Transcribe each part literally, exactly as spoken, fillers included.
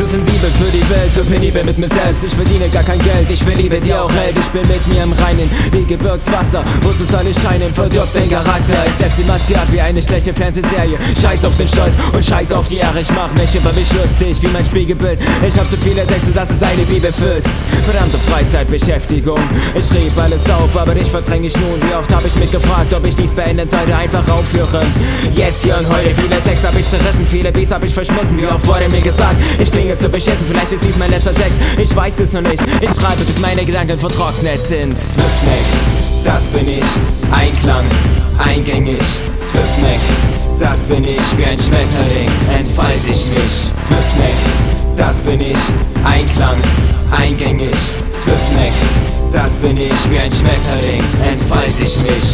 Zu sensibel für die Welt, so penibel mit mir selbst. Ich verdiene gar kein Geld, ich will Liebe, die auch hält. Ich bin mit mir im Reinen, wie Gebirgswasser. Wozu soll ich scheinen, verdirbt den Charakter. Ich setz die Maske ab wie eine schlechte Fernsehserie. Scheiß auf den Stolz und scheiß auf die Ehre. Ich mach mich über mich lustig, wie mein Spiegelbild. Ich hab zu viele Texte, dass es eine Bibel füllt. Verdammte Freizeitbeschäftigung. Ich schrieb alles auf, aber dich verdräng ich nun. Wie oft hab ich mich gefragt, ob ich dies beenden sollte, einfach aufhören. Jetzt hier und heute, viele Texte hab ich zerrissen, viele Beats hab ich verschmissen. Wie oft wurde mir gesagt, ich klinge zu beschissen. Vielleicht ist dies mein letzter Text, ich weiß es noch nicht. Ich schreibe, bis meine Gedanken vertrocknet sind. Swiftneck, das bin ich. Einklang, eingängig. Swiftneck, das bin ich. Wie ein Schmetterling entfalte ich mich. Swiftneck, das bin ich. Einklang, eingängig. Swiftneck, das bin ich. Wie ein Schmetterling entfalte ich mich.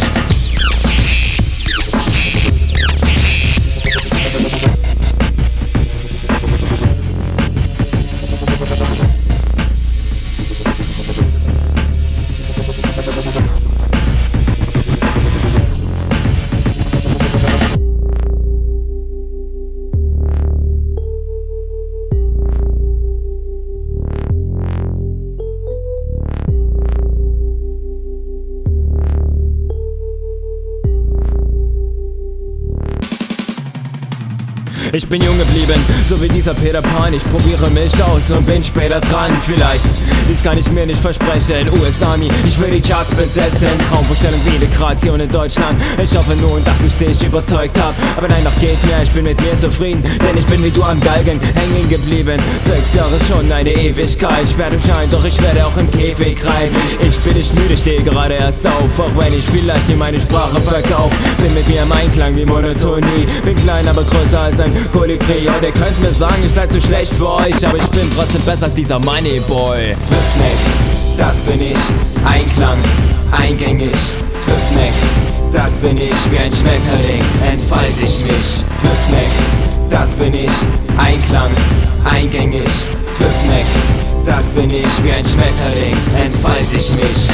Ich bin jung geblieben, so wie dieser Peter Pan. Ich probiere mich aus und bin später dran. Vielleicht, dies kann ich mir nicht versprechen. U S Army, ich will die Charts besetzen. Traumvorstellung wie Migration in Deutschland. Ich hoffe nun, dass ich dich überzeugt hab. Aber nein, noch geht mehr, ich bin mit mir zufrieden. Denn ich bin wie du am Galgen hängen geblieben. Sechs Jahre schon eine Ewigkeit. Ich werde im Schein, doch ich werde auch im Käfig rein. Ich bin nicht müde, stehe gerade erst auf. Auch wenn ich vielleicht in meine Sprache verkauf. Bin mit mir im Einklang wie Monotonie. Bin klein, aber größer als ein Kolibri. Und ihr könnt mir sagen, ich seid zu schlecht für euch, aber ich bin trotzdem besser als dieser Moneyboy. Swiftneck, das bin ich. Einklang, eingängig. Swiftneck, das bin ich. Wie ein Schmetterling entfalte ich mich. Swiftneck, das bin ich. Einklang, eingängig. Swiftneck, das bin ich. Wie ein Schmetterling entfalte ich mich.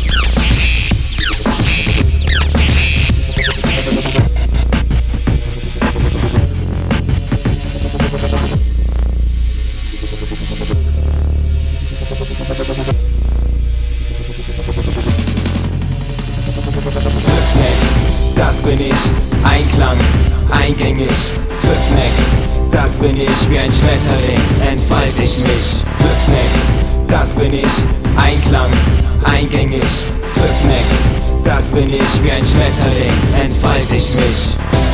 Swiftneck, das bin ich. Einklang, eingängig. Swiftneck, das bin ich. Wie ein Schmetterling entfalte ich mich. Swiftneck, das bin ich. Einklang, eingängig. Swiftneck, das bin ich. Wie ein Schmetterling entfalte ich mich.